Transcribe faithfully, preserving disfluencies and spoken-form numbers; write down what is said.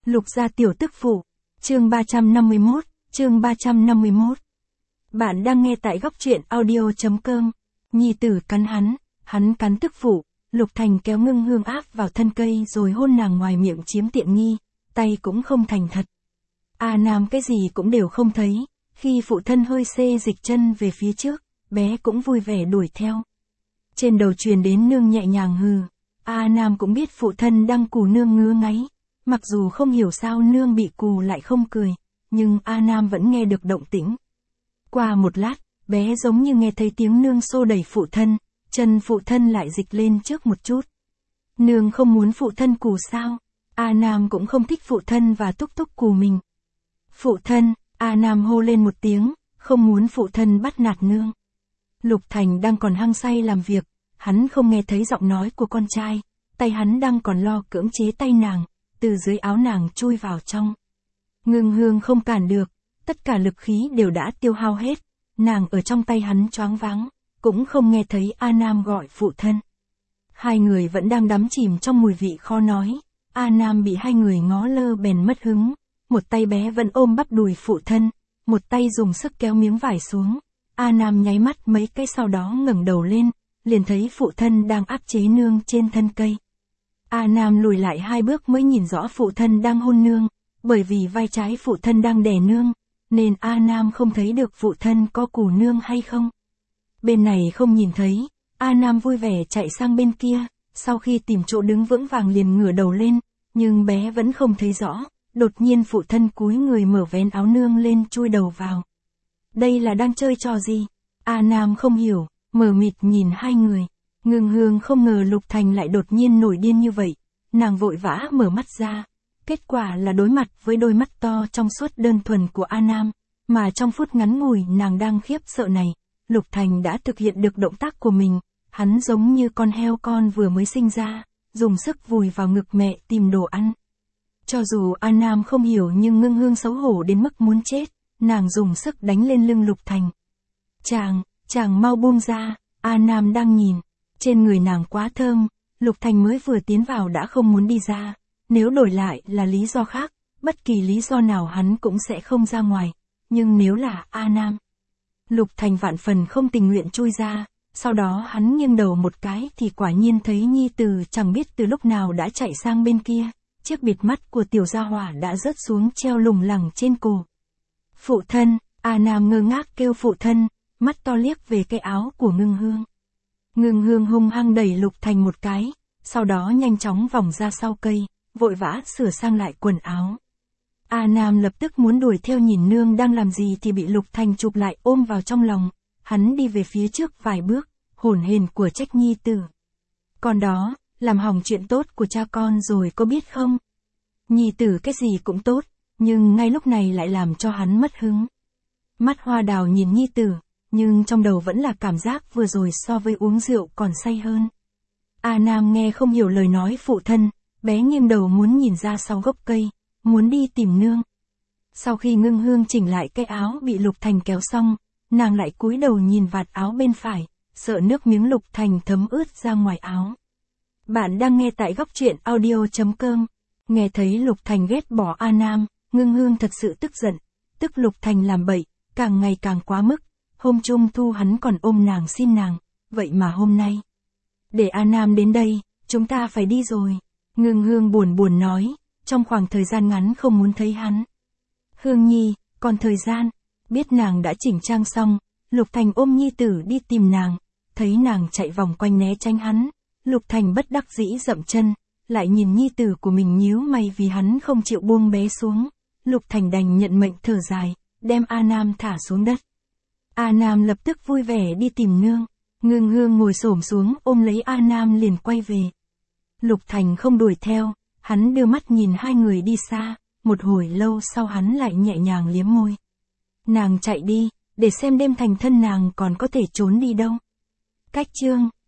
Lục gia tiểu tức phụ. Chương ba trăm năm mươi mốt, chương ba trăm năm mươi mốt. Bạn đang nghe tại góc truyện audio.com. Nhi tử cắn hắn, hắn cắn tức phụ, Lục Thành kéo Ngưng Hương áp vào thân cây rồi hôn nàng ngoài miệng chiếm tiện nghi, tay cũng không thành thật. A Nam cái gì cũng đều không thấy, khi phụ thân hơi xê dịch chân về phía trước, bé cũng vui vẻ đuổi theo. Trên đầu truyền đến nương nhẹ nhàng hừ, A Nam cũng biết phụ thân đang cù nương ngứa ngáy, mặc dù không hiểu sao nương bị cù lại không cười, nhưng A Nam vẫn nghe được động tĩnh. Qua một lát, bé giống như nghe thấy tiếng nương xô đẩy phụ thân, chân phụ thân lại dịch lên trước một chút. Nương không muốn phụ thân cù sao? A Nam cũng không thích phụ thân và Túc Túc cù mình. Phụ thân, A Nam hô lên một tiếng, không muốn phụ thân bắt nạt nương. Lục Thành đang còn hăng say làm việc, hắn không nghe thấy giọng nói của con trai, tay hắn đang còn lo cưỡng chế tay nàng, từ dưới áo nàng chui vào trong. Ngưng Hương không cản được, tất cả lực khí đều đã tiêu hao hết, nàng ở trong tay hắn choáng váng, cũng không nghe thấy A Nam gọi phụ thân. Hai người vẫn đang đắm chìm trong mùi vị khó nói, A Nam bị hai người ngó lơ bèn mất hứng, một tay bé vẫn ôm bắp đùi phụ thân, một tay dùng sức kéo miếng vải xuống. A Nam nháy mắt mấy cái sau đó ngẩng đầu lên, liền thấy phụ thân đang áp chế nương trên thân cây. A Nam lùi lại hai bước mới nhìn rõ phụ thân đang hôn nương, bởi vì vai trái phụ thân đang đè nương, nên A Nam không thấy được phụ thân có cù nương hay không. Bên này không nhìn thấy, A Nam vui vẻ chạy sang bên kia, sau khi tìm chỗ đứng vững vàng liền ngửa đầu lên, nhưng bé vẫn không thấy rõ, đột nhiên phụ thân cúi người mở vén áo nương lên chui đầu vào. Đây là đang chơi trò gì? A Nam không hiểu, mờ mịt nhìn hai người. Ngưng Hương không ngờ Lục Thành lại đột nhiên nổi điên như vậy, nàng vội vã mở mắt ra. Kết quả là đối mặt với đôi mắt to trong suốt đơn thuần của A Nam, mà trong phút ngắn ngủi nàng đang khiếp sợ này, Lục Thành đã thực hiện được động tác của mình, hắn giống như con heo con vừa mới sinh ra, dùng sức vùi vào ngực mẹ tìm đồ ăn. Cho dù A Nam không hiểu nhưng Ngưng Hương xấu hổ đến mức muốn chết, nàng dùng sức đánh lên lưng Lục Thành. Chàng, chàng mau buông ra, A Nam đang nhìn, trên người nàng quá thơm, Lục Thành mới vừa tiến vào đã không muốn đi ra, nếu đổi lại là lý do khác, bất kỳ lý do nào hắn cũng sẽ không ra ngoài, nhưng nếu là A Nam. Lục Thành vạn phần không tình nguyện chui ra, sau đó hắn nghiêng đầu một cái thì quả nhiên thấy nhi tử chẳng biết từ lúc nào đã chạy sang bên kia, chiếc bịt mắt của tiểu gia hỏa đã rớt xuống treo lủng lẳng trên cổ. Phụ thân, A Nam ngơ ngác kêu phụ thân, mắt to liếc về cái áo của Ngưng Hương. Ngưng Hương hung hăng đẩy Lục Thành một cái, sau đó nhanh chóng vòng ra sau cây, vội vã sửa sang lại quần áo. A Nam lập tức muốn đuổi theo nhìn nương đang làm gì thì bị Lục Thành chụp lại ôm vào trong lòng, hắn đi về phía trước vài bước, hổn hển của trách nhi tử. Con đó, làm hỏng chuyện tốt của cha con rồi có biết không? Nhi tử cái gì cũng tốt, nhưng ngay lúc này lại làm cho hắn mất hứng. Mắt Hoa Đào nhìn nhi tử, nhưng trong đầu vẫn là cảm giác vừa rồi so với uống rượu còn say hơn. A Nam nghe không hiểu lời nói phụ thân, bé nghiêng đầu muốn nhìn ra sau gốc cây, muốn đi tìm nương. Sau khi Ngưng Hương chỉnh lại cái áo bị Lục Thành kéo xong, nàng lại cúi đầu nhìn vạt áo bên phải, sợ nước miếng Lục Thành thấm ướt ra ngoài áo. Bạn đang nghe tại góc truyện audio.com. Nghe thấy Lục Thành ghét bỏ A Nam, Ngưng Hương thật sự tức giận, tức Lục Thành làm bậy, càng ngày càng quá mức. Hôm Trung Thu hắn còn ôm nàng xin nàng, vậy mà hôm nay. Để A Nam đến đây, chúng ta phải đi rồi. Ngưng Hương buồn buồn nói, trong khoảng thời gian ngắn không muốn thấy hắn. Hương Nhi, còn thời gian, biết nàng đã chỉnh trang xong, Lục Thành ôm nhi tử đi tìm nàng, thấy nàng chạy vòng quanh né tránh hắn, Lục Thành bất đắc dĩ dậm chân, lại nhìn nhi tử của mình nhíu mày vì hắn không chịu buông bé xuống, Lục Thành đành nhận mệnh thở dài, đem A Nam thả xuống đất. A Nam lập tức vui vẻ đi tìm nương, Ngưng Hương ngồi xổm xuống ôm lấy A Nam liền quay về. Lục Thành không đuổi theo, hắn đưa mắt nhìn hai người đi xa, một hồi lâu sau hắn lại nhẹ nhàng liếm môi. Nàng chạy đi, để xem đêm thành thân nàng còn có thể trốn đi đâu. Cách chương